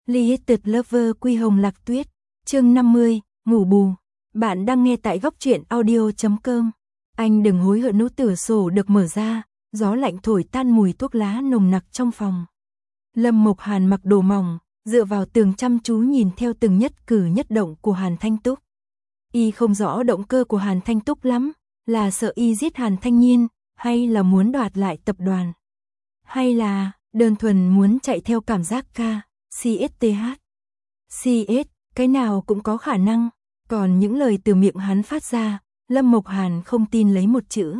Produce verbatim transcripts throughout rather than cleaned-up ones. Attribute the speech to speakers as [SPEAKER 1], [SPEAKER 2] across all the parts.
[SPEAKER 1] Lighted Lover Quy Hồng Lạc Tuyết, chương năm mươi, ngủ bù. Bạn đang nghe tại góc truyện audio chấm com. Anh đừng hối hận, nút cửa sổ được mở ra, gió lạnh thổi tan mùi thuốc lá nồng nặc trong phòng. Lâm Mộc Hàn mặc đồ mỏng, dựa vào tường chăm chú nhìn theo từng nhất cử nhất động của Hàn Thanh Túc. Y không rõ động cơ của Hàn Thanh Túc lắm, là sợ y giết Hàn Thanh Nhiên, hay là muốn đoạt lại tập đoàn, hay là đơn thuần muốn chạy theo cảm giác ca, xê ét tê hát. xê ét, cái nào cũng có khả năng, còn những lời từ miệng hắn phát ra, Lâm Mộc Hàn không tin lấy một chữ.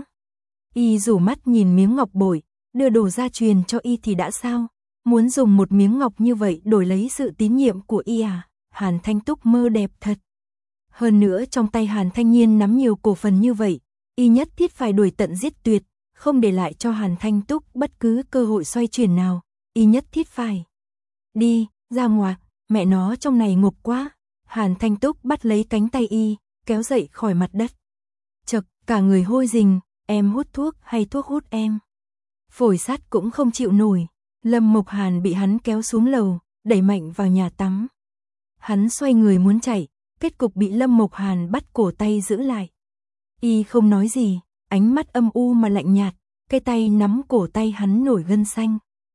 [SPEAKER 1] Y rủ mắt nhìn miếng ngọc bội, đưa đồ gia truyền cho y thì đã sao, muốn dùng một miếng ngọc như vậy đổi lấy sự tín nhiệm của y à? Hàn Thanh Túc mơ đẹp thật. Hơn nữa trong tay Hàn Thanh Nhiên nắm nhiều cổ phần như vậy, y nhất thiết phải đuổi tận giết tuyệt, không để lại cho Hàn Thanh Túc bất cứ cơ hội xoay chuyển nào, y nhất thiết phải. Đi, ra ngoài, mẹ nó trong này ngộp quá. Hàn Thanh Túc bắt lấy cánh tay y, kéo dậy khỏi mặt đất. Chật, cả người hôi rình, em hút thuốc hay thuốc hút em? Phổi sắt cũng không chịu nổi. Lâm Mộc Hàn bị hắn kéo xuống lầu, đẩy mạnh vào nhà tắm. Hắn xoay người muốn chạy, kết cục bị Lâm Mộc Hàn bắt cổ tay giữ lại. Y không nói gì, ánh mắt âm u mà lạnh nhạt, cái tay nắm cổ tay hắn nổi gân xanh.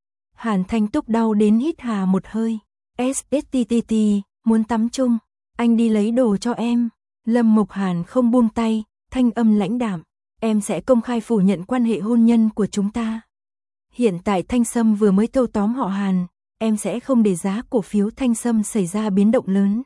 [SPEAKER 1] Hàn Thanh Túc đau đến hít hà một hơi. ét ét tê tê tê, muốn tắm chung, anh đi lấy đồ cho em. Lâm Mộc Hàn không buông tay, thanh âm lãnh đạm, em sẽ công khai phủ nhận quan hệ hôn nhân của chúng ta. Hiện tại Thanh Sâm vừa mới thâu tóm họ Hàn, em sẽ không để giá cổ phiếu Thanh Sâm xảy ra biến động lớn.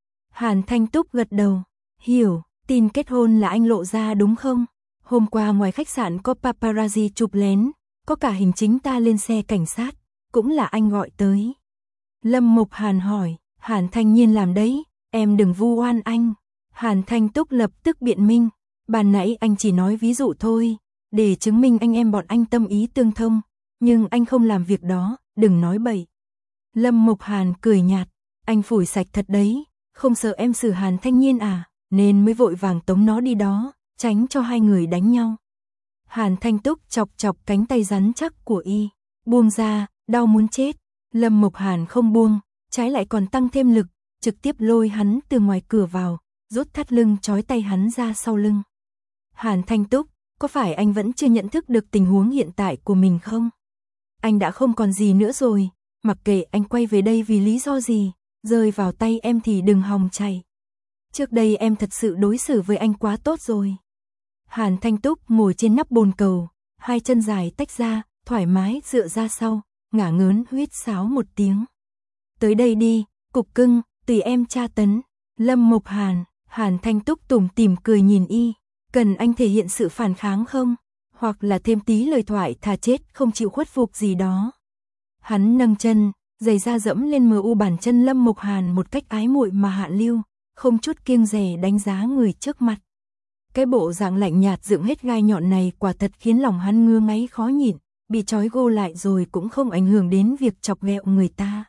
[SPEAKER 1] Hàn Thanh Túc gật đầu, hiểu, tin kết hôn là anh lộ ra đúng không? Hôm qua ngoài khách sạn có paparazzi chụp lén, có cả hình chính ta lên xe cảnh sát, cũng là anh gọi tới. Lâm Mộc Hàn hỏi, Hàn Thanh Nhiên làm đấy, em đừng vu oan anh. Hàn Thanh Túc lập tức biện minh, ban nãy anh chỉ nói ví dụ thôi, để chứng minh anh em bọn anh tâm ý tương thông, nhưng anh không làm việc đó, đừng nói bậy. Lâm Mộc Hàn cười nhạt, anh phủi sạch thật đấy, không sợ em xử Hàn Thanh Nhiên à, nên mới vội vàng tống nó đi đó, tránh cho hai người đánh nhau. Hàn Thanh Túc chọc chọc cánh tay rắn chắc của y, buông ra, đau muốn chết. Lâm Mộc Hàn không buông, trái lại còn tăng thêm lực, trực tiếp lôi hắn từ ngoài cửa vào, rút thắt lưng trói tay hắn ra sau lưng. Hàn Thanh Túc, có phải anh vẫn chưa nhận thức được tình huống hiện tại của mình không? Anh đã không còn gì nữa rồi, mặc kệ anh quay về đây vì lý do gì, rơi vào tay em thì đừng hòng chạy. Trước đây em thật sự đối xử với anh quá tốt rồi. Hàn Thanh Túc ngồi trên nắp bồn cầu, hai chân dài tách ra, thoải mái dựa ra sau, ngả ngớn huýt sáo một tiếng. Tới đây đi, cục cưng, tùy em tra tấn. Lâm Mộc Hàn, Hàn Thanh Túc tủm tỉm cười nhìn y, cần anh thể hiện sự phản kháng không? Hoặc là thêm tí lời thoại thà chết không chịu khuất phục gì đó. Hắn nâng chân, giày da dẫm lên mờ u bàn chân Lâm Mộc Hàn một cách ái muội mà hạ lưu, không chút kiêng dè đánh giá người trước mặt. Cái bộ dạng lạnh nhạt dựng hết gai nhọn này quả thật khiến lòng hắn ngứa ngáy khó nhịn, bị trói gô lại rồi cũng không ảnh hưởng đến việc chọc ghẹo người ta.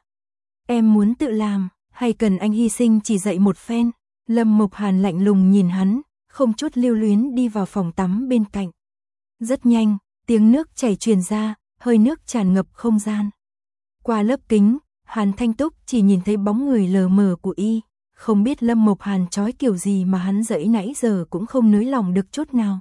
[SPEAKER 1] Em muốn tự làm, hay cần anh hy sinh chỉ dạy một phen? Lâm Mộc Hàn lạnh lùng nhìn hắn, không chút lưu luyến đi vào phòng tắm bên cạnh. Rất nhanh, tiếng nước chảy truyền ra, hơi nước tràn ngập không gian. Qua lớp kính, Hàn Thanh Túc chỉ nhìn thấy bóng người lờ mờ của y, không biết Lâm Mộc Hàn trói kiểu gì mà hắn dẫy nãy giờ cũng không nới lòng được chút nào.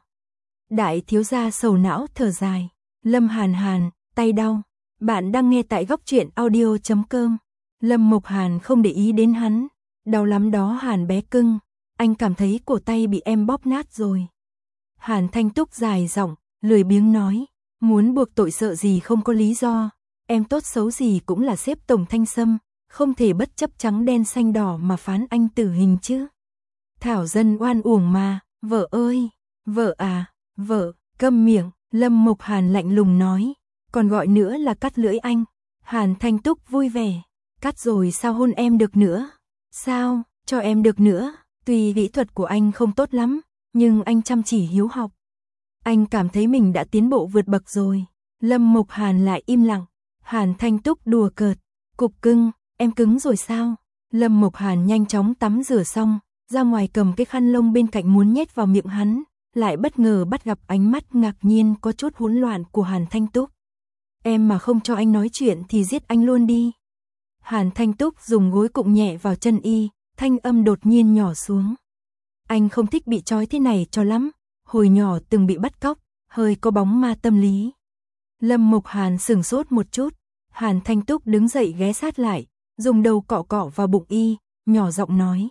[SPEAKER 1] Đại thiếu gia sầu não thở dài, Lâm Hàn Hàn, tay đau. Bạn đang nghe tại góc truyện audio chấm com. Lâm Mộc Hàn không để ý đến hắn, đau lắm đó Hàn bé cưng, anh cảm thấy cổ tay bị em bóp nát rồi. Hàn Thanh Túc dài giọng, lười biếng nói, muốn buộc tội sợ gì không có lý do, em tốt xấu gì cũng là sếp tổng Thanh Sâm, không thể bất chấp trắng đen xanh đỏ mà phán anh tử hình chứ. Thảo dân oan uổng mà, vợ ơi, vợ à, vợ, câm miệng. Lâm Mộc Hàn lạnh lùng nói, còn gọi nữa là cắt lưỡi anh. Hàn Thanh Túc vui vẻ, cắt rồi sao hôn em được nữa? Sao, cho em được nữa? Tuy kỹ thuật của anh không tốt lắm, nhưng anh chăm chỉ hiếu học. Anh cảm thấy mình đã tiến bộ vượt bậc rồi. Lâm Mộc Hàn lại im lặng. Hàn Thanh Túc đùa cợt, cục cưng, em cứng rồi sao? Lâm Mộc Hàn nhanh chóng tắm rửa xong, ra ngoài cầm cái khăn lông bên cạnh muốn nhét vào miệng hắn, lại bất ngờ bắt gặp ánh mắt ngạc nhiên có chút hỗn loạn của Hàn Thanh Túc. Em mà không cho anh nói chuyện thì giết anh luôn đi. Hàn Thanh Túc dùng gối cụng nhẹ vào chân y, thanh âm đột nhiên nhỏ xuống. Anh không thích bị trói thế này cho lắm, hồi nhỏ từng bị bắt cóc, hơi có bóng ma tâm lý. Lâm Mục Hàn sửng sốt một chút, Hàn Thanh Túc đứng dậy ghé sát lại, dùng đầu cọ cọ vào bụng y, nhỏ giọng nói.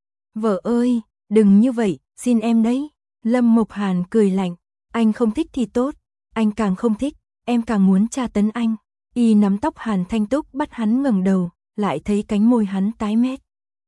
[SPEAKER 1] Vợ ơi, đừng như vậy, xin em đấy. Lâm Mục Hàn cười lạnh, anh không thích thì tốt, anh càng không thích, em càng muốn tra tấn anh. Y nắm tóc Hàn Thanh Túc bắt hắn ngẩng đầu, lại thấy cánh môi hắn tái mét.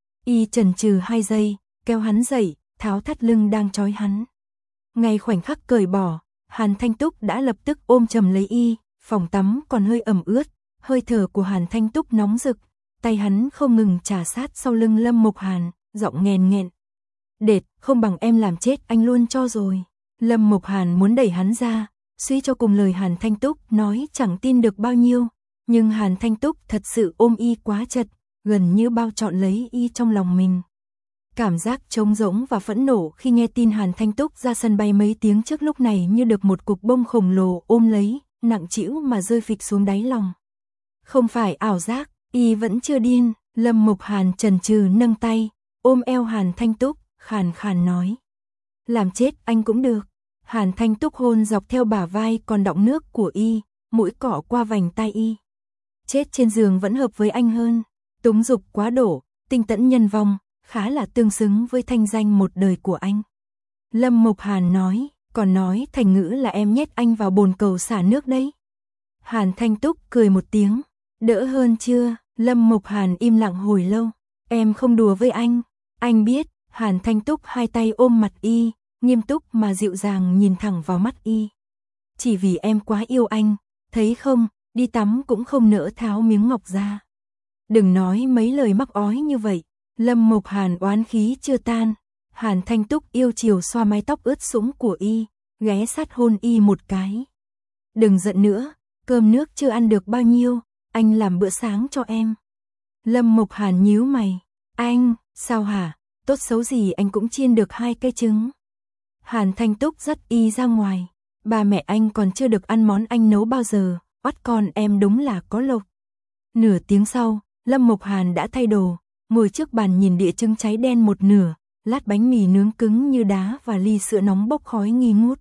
[SPEAKER 1] Y chần chừ hai giây, kéo hắn dậy, tháo thắt lưng đang trói hắn. Ngay khoảnh khắc cởi bỏ, Hàn Thanh Túc đã lập tức ôm chầm lấy y, phòng tắm còn hơi ẩm ướt, hơi thở của Hàn Thanh Túc nóng rực, tay hắn không ngừng chà sát sau lưng Lâm Mục Hàn, giọng nghèn nghẹn. Đệt, không bằng em làm chết anh luôn cho rồi. Lâm Mục Hàn muốn đẩy hắn ra, suy cho cùng lời Hàn Thanh Túc nói chẳng tin được bao nhiêu, nhưng Hàn Thanh Túc thật sự ôm y quá chặt, gần như bao trọn lấy y trong lòng mình. Cảm giác trống rỗng và phẫn nộ khi nghe tin Hàn Thanh Túc ra sân bay mấy tiếng trước lúc này như được một cục bông khổng lồ ôm lấy, nặng trĩu mà rơi phịch xuống đáy lòng. Không phải ảo giác, y vẫn chưa điên. Lâm Mục Hàn chần chừ nâng tay, ôm eo Hàn Thanh Túc, khàn khàn nói. Làm chết anh cũng được. Hàn Thanh Túc hôn dọc theo bả vai còn đọng nước của y, mũi cọ qua vành tai y. Chết trên giường vẫn hợp với anh hơn. Túng dục quá đổ, tinh tẫn nhân vong, khá là tương xứng với thanh danh một đời của anh. Lâm Mục Hàn nói, còn nói thành ngữ là em nhét anh vào bồn cầu xả nước đấy. Hàn Thanh Túc cười một tiếng, đỡ hơn chưa? Lâm Mục Hàn im lặng hồi lâu, em không đùa với anh, anh biết. Hàn Thanh Túc hai tay ôm mặt y, nghiêm túc mà dịu dàng nhìn thẳng vào mắt y. Chỉ vì em quá yêu anh, thấy không, đi tắm cũng không nỡ tháo miếng ngọc ra. Đừng nói mấy lời mắc ói như vậy. Lâm Mục Hàn oán khí chưa tan, Hàn Thanh Túc yêu chiều xoa mái tóc ướt sũng của y, ghé sát hôn y một cái. Đừng giận nữa, cơm nước chưa ăn được bao nhiêu, anh làm bữa sáng cho em. Lâm Mục Hàn nhíu mày, anh, sao hả, tốt xấu gì anh cũng chiên được hai cái trứng. Hàn Thanh Túc dắt y ra ngoài, ba mẹ anh còn chưa được ăn món anh nấu bao giờ, oắt con em đúng là có lộc. Nửa tiếng sau, Lâm Mục Hàn đã thay đồ, ngồi trước bàn nhìn đĩa trứng cháy đen một nửa, lát bánh mì nướng cứng như đá và ly sữa nóng bốc khói nghi ngút.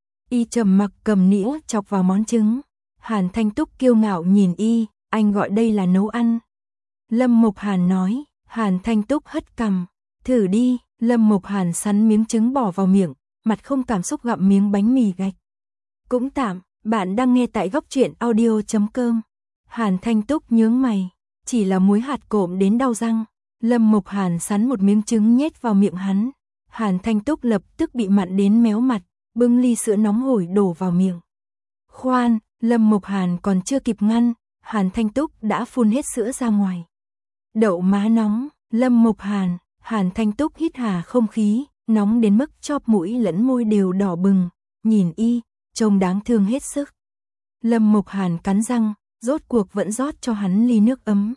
[SPEAKER 1] Y trầm mặc cầm nĩa chọc vào món trứng. Hàn Thanh Túc kiêu ngạo nhìn y, anh gọi đây là nấu ăn. Lâm Mục Hàn nói, Hàn Thanh Túc hất cằm, thử đi. Lâm Mục Hàn sắn miếng trứng bỏ vào miệng, mặt không cảm xúc gặm miếng bánh mì gạch. Cũng tạm, bạn đang nghe tại góc truyện audio chấm com. Hàn Thanh Túc nhướng mày, chỉ là muối hạt cộm đến đau răng. Lâm Mục Hàn sắn một miếng trứng nhét vào miệng hắn. Hàn Thanh Túc lập tức bị mặn đến méo mặt, bưng ly sữa nóng hổi đổ vào miệng. Khoan, Lâm Mục Hàn còn chưa kịp ngăn, Hàn Thanh Túc đã phun hết sữa ra ngoài. Đậu má nóng, Lâm Mục Hàn, Hàn Thanh Túc hít hà không khí, nóng đến mức chóp mũi lẫn môi đều đỏ bừng, nhìn y, trông đáng thương hết sức. Lâm Mục Hàn cắn răng, rốt cuộc vẫn rót cho hắn ly nước ấm.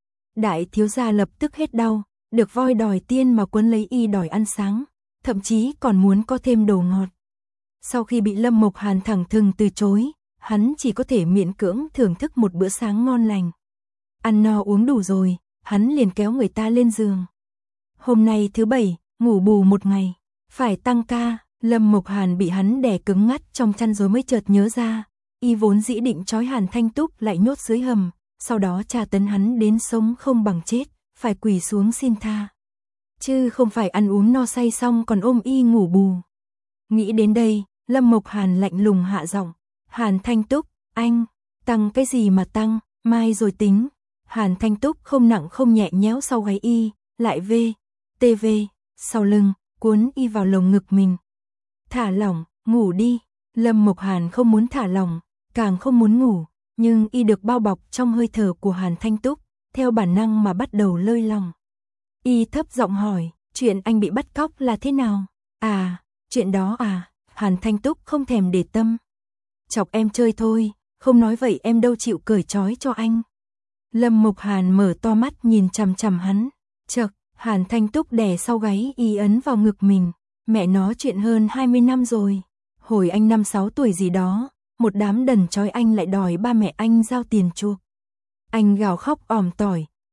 [SPEAKER 1] Đại thiếu gia lập tức hết đau, được voi đòi tiên mà quấn lấy y đòi ăn sáng, thậm chí còn muốn có thêm đồ ngọt. Sau khi bị Lâm Mục Hàn thẳng thừng từ chối, hắn chỉ có thể miễn cưỡng thưởng thức một bữa sáng ngon lành. Ăn no uống đủ rồi, hắn liền kéo người ta lên giường. Hôm nay thứ bảy, ngủ bù một ngày, phải tăng ca. Lâm Mục Hàn bị hắn đè cứng ngắt trong chăn rồi mới chợt nhớ ra, y vốn dĩ định trói Hàn Thanh Túc lại nhốt dưới hầm, sau đó tra tấn hắn đến sống không bằng chết, phải quỳ xuống xin tha. Chứ không phải ăn uống no say xong còn ôm y ngủ bù. Nghĩ đến đây, Lâm Mục Hàn lạnh lùng hạ giọng, Hàn Thanh Túc, anh, tăng cái gì mà tăng, mai rồi tính. Hàn Thanh Túc không nặng không nhẹ nhéo sau gáy y, lại vê, tê vê, sau lưng, cuốn y vào lồng ngực mình. Thả lỏng, ngủ đi. Lâm Mục Hàn không muốn thả lỏng, càng không muốn ngủ, nhưng y được bao bọc trong hơi thở của Hàn Thanh Túc, theo bản năng mà bắt đầu lơi lòng. Y thấp giọng hỏi, chuyện anh bị bắt cóc là thế nào? À, chuyện đó à, Hàn Thanh Túc không thèm để tâm. Chọc em chơi thôi, không nói vậy em đâu chịu cởi trói cho anh. Lâm Mục Hàn mở to mắt nhìn chằm chằm hắn, chợt, Hàn Thanh Túc đè sau gáy y ấn vào ngực mình, mẹ nó chuyện hơn hai mươi năm rồi. Hồi anh năm sáu tuổi gì đó, một đám đần trói anh lại đòi ba mẹ anh giao tiền chuộc. Anh gào khóc òm tỏi,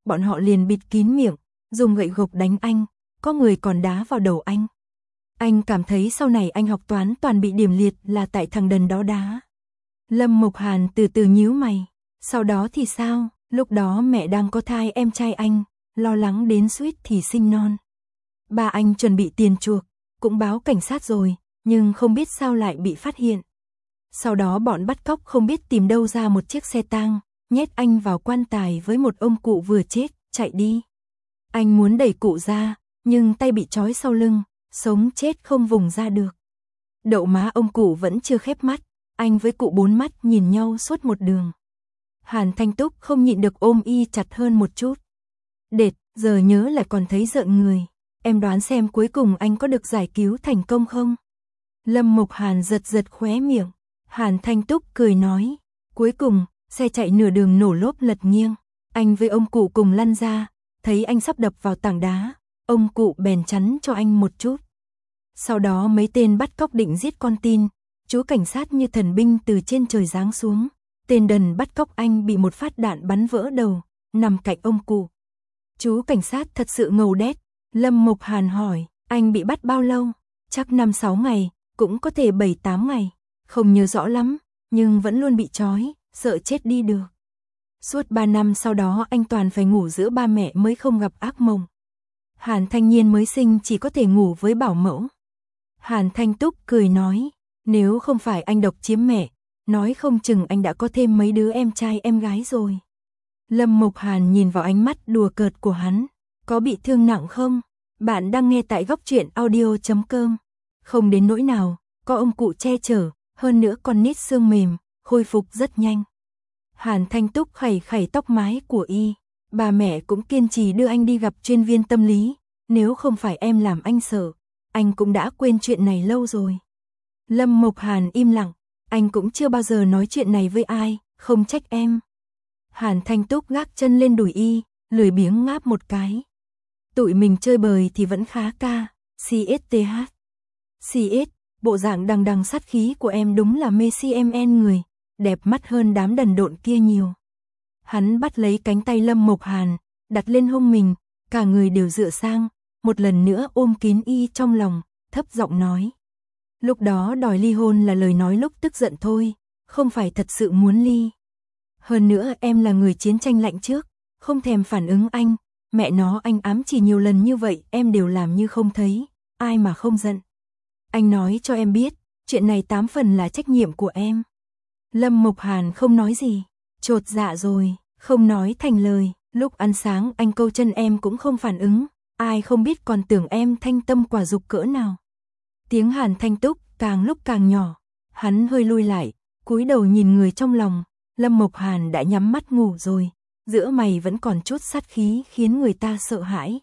[SPEAKER 1] bọn họ liền bịt kín miệng, dùng gậy gộc đánh anh, có người còn đá vào đầu anh. Anh cảm thấy sau này anh học toán toàn bị điểm liệt là tại thằng đần đó đá. Lâm Mộc Hàn từ từ nhíu mày, sau đó thì sao, lúc đó mẹ đang có thai em trai anh, lo lắng đến suýt thì sinh non. Ba anh chuẩn bị tiền chuộc, cũng báo cảnh sát rồi, nhưng không biết sao lại bị phát hiện. Sau đó bọn bắt cóc không biết tìm đâu ra một chiếc xe tang, nhét anh vào quan tài với một ông cụ vừa chết, chạy đi. Anh muốn đẩy cụ ra, nhưng tay bị trói sau lưng, sống chết không vùng ra được. Đậu má ông cụ vẫn chưa khép mắt, anh với cụ bốn mắt nhìn nhau suốt một đường. Hàn Thanh Túc không nhịn được ôm y chặt hơn một chút. Đệt, giờ nhớ lại còn thấy rợn người. Em đoán xem cuối cùng anh có được giải cứu thành công không? Lâm Mộc Hàn giật giật khóe miệng. Hàn Thanh Túc cười nói. Cuối cùng, xe chạy nửa đường nổ lốp lật nghiêng. Anh với ông cụ cùng lăn ra. Thấy anh sắp đập vào tảng đá. Ông cụ bèn chắn cho anh một chút. Sau đó mấy tên bắt cóc định giết con tin. Chú cảnh sát như thần binh từ trên trời giáng xuống. Tên đần bắt cóc anh bị một phát đạn bắn vỡ đầu, nằm cạnh ông cụ. Chú cảnh sát thật sự ngầu đét. Lâm Mộc Hàn hỏi, anh bị bắt bao lâu? Chắc năm sáu ngày, cũng có thể bảy tám ngày. Không nhớ rõ lắm, nhưng vẫn luôn bị trói, sợ chết đi được. Suốt ba năm sau đó anh toàn phải ngủ giữa ba mẹ mới không gặp ác mộng. Hàn Thanh Nhiên mới sinh chỉ có thể ngủ với bảo mẫu. Hàn Thanh Túc cười nói, nếu không phải anh độc chiếm mẹ, nói không chừng anh đã có thêm mấy đứa em trai em gái rồi. Lâm Mộc Hàn nhìn vào ánh mắt đùa cợt của hắn. Có bị thương nặng không? Bạn đang nghe tại góc truyện audio chấm com. Không đến nỗi nào, có ông cụ che chở, hơn nữa còn nít xương mềm, khôi phục rất nhanh. Hàn Thanh Túc khẩy khẩy tóc mái của y. Bà mẹ cũng kiên trì đưa anh đi gặp chuyên viên tâm lý. Nếu không phải em làm anh sợ, anh cũng đã quên chuyện này lâu rồi. Lâm Mộc Hàn im lặng. Anh cũng chưa bao giờ nói chuyện này với ai, không trách em. Hàn Thanh Túc gác chân lên đùi y, lười biếng ngáp một cái. Tụi mình chơi bời thì vẫn khá ca, xê ét tê hát. xê ét, bộ dạng đằng đằng sát khí của em đúng là mê si em en người, đẹp mắt hơn đám đần độn kia nhiều. Hắn bắt lấy cánh tay Lâm Mộc Hàn, đặt lên hông mình, cả người đều dựa sang, một lần nữa ôm kín y trong lòng, thấp giọng nói. Lúc đó đòi ly hôn là lời nói lúc tức giận thôi, không phải thật sự muốn ly. Hơn nữa em là người chiến tranh lạnh trước, không thèm phản ứng anh, mẹ nó anh ám chỉ nhiều lần như vậy em đều làm như không thấy, ai mà không giận. Anh nói cho em biết, chuyện này tám phần là trách nhiệm của em. Lâm Mộc Hàn không nói gì, chột dạ rồi, không nói thành lời, lúc ăn sáng anh câu chân em cũng không phản ứng, ai không biết còn tưởng em thanh tâm quả dục cỡ nào. Tiếng Hàn Thanh Túc càng lúc càng nhỏ, hắn hơi lui lại, cúi đầu nhìn người trong lòng, Lâm Mộc Hàn đã nhắm mắt ngủ rồi, giữa mày vẫn còn chút sát khí khiến người ta sợ hãi.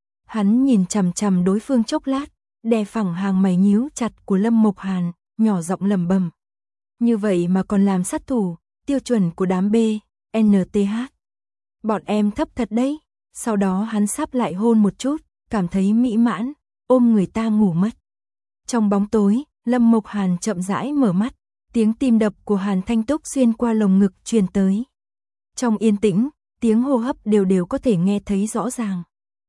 [SPEAKER 1] Hắn nhìn chằm chằm đối phương chốc lát, đè phẳng hàng mày nhíu chặt của Lâm Mộc Hàn, nhỏ giọng lẩm bẩm. Như vậy mà còn làm sát thủ, tiêu chuẩn của đám B, en tê hát. Bọn em thấp thật đấy. Sau đó hắn sáp lại hôn một chút, cảm thấy mỹ mãn, ôm người ta ngủ mất. Trong bóng tối, Lâm Mộc Hàn chậm rãi mở mắt, tiếng tim đập của Hàn Thanh Túc xuyên qua lồng ngực truyền tới. Trong yên tĩnh, tiếng hô hấp đều đều có thể nghe thấy rõ ràng.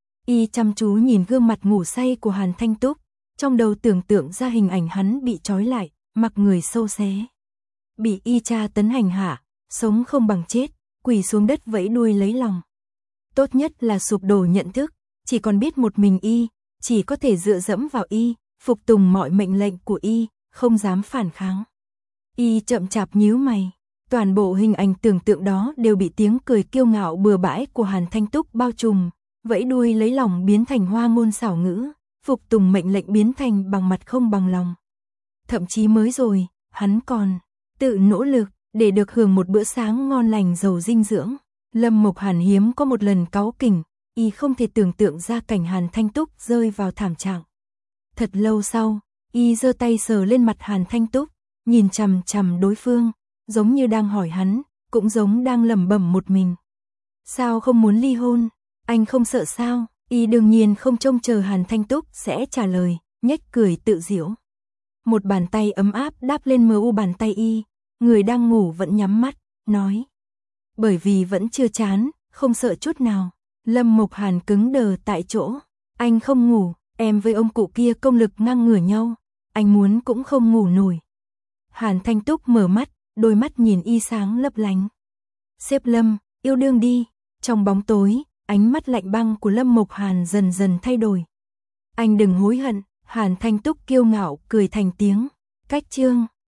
[SPEAKER 1] Y chăm chú nhìn gương mặt ngủ say của Hàn Thanh Túc, trong đầu tưởng tượng ra hình ảnh hắn bị trói lại, mặc người sâu xé. Bị y tra tấn hành hạ, sống không bằng chết, quỳ xuống đất vẫy đuôi lấy lòng. Tốt nhất là sụp đổ nhận thức, chỉ còn biết một mình y, chỉ có thể dựa dẫm vào y, phục tùng mọi mệnh lệnh của y, không dám phản kháng. Y chậm chạp nhíu mày, toàn bộ hình ảnh tưởng tượng đó đều bị tiếng cười kiêu ngạo bừa bãi của Hàn Thanh Túc bao trùm, vẫy đuôi lấy lòng biến thành hoa ngôn xảo ngữ, phục tùng mệnh lệnh biến thành bằng mặt không bằng lòng. Thậm chí mới rồi, hắn còn tự nỗ lực để được hưởng một bữa sáng ngon lành giàu dinh dưỡng. Lâm Mộc Hàn hiếm có một lần cáu kỉnh, y không thể tưởng tượng ra cảnh Hàn Thanh Túc rơi vào thảm trạng. Thật lâu sau, y giơ tay sờ lên mặt Hàn Thanh Túc, nhìn chằm chằm đối phương, giống như đang hỏi hắn, cũng giống đang lẩm bẩm một mình. Sao không muốn ly hôn? Anh không sợ sao? Y đương nhiên không trông chờ Hàn Thanh Túc sẽ trả lời, nhếch cười tự giễu. Một bàn tay ấm áp đáp lên mờ u bàn tay y, người đang ngủ vẫn nhắm mắt, nói. Bởi vì vẫn chưa chán, không sợ chút nào. Lâm Mộc Hàn cứng đờ tại chỗ. Anh không ngủ, em với ông cụ kia công lực ngang ngửa nhau. Anh muốn cũng không ngủ nổi. Hàn Thanh Túc mở mắt, đôi mắt nhìn y sáng lấp lánh. Sếp Lâm, yêu đương đi. Trong bóng tối, ánh mắt lạnh băng của Lâm Mộc Hàn dần dần thay đổi. Anh đừng hối hận. Hàn Thanh Túc kiêu ngạo cười thành tiếng. Cách chương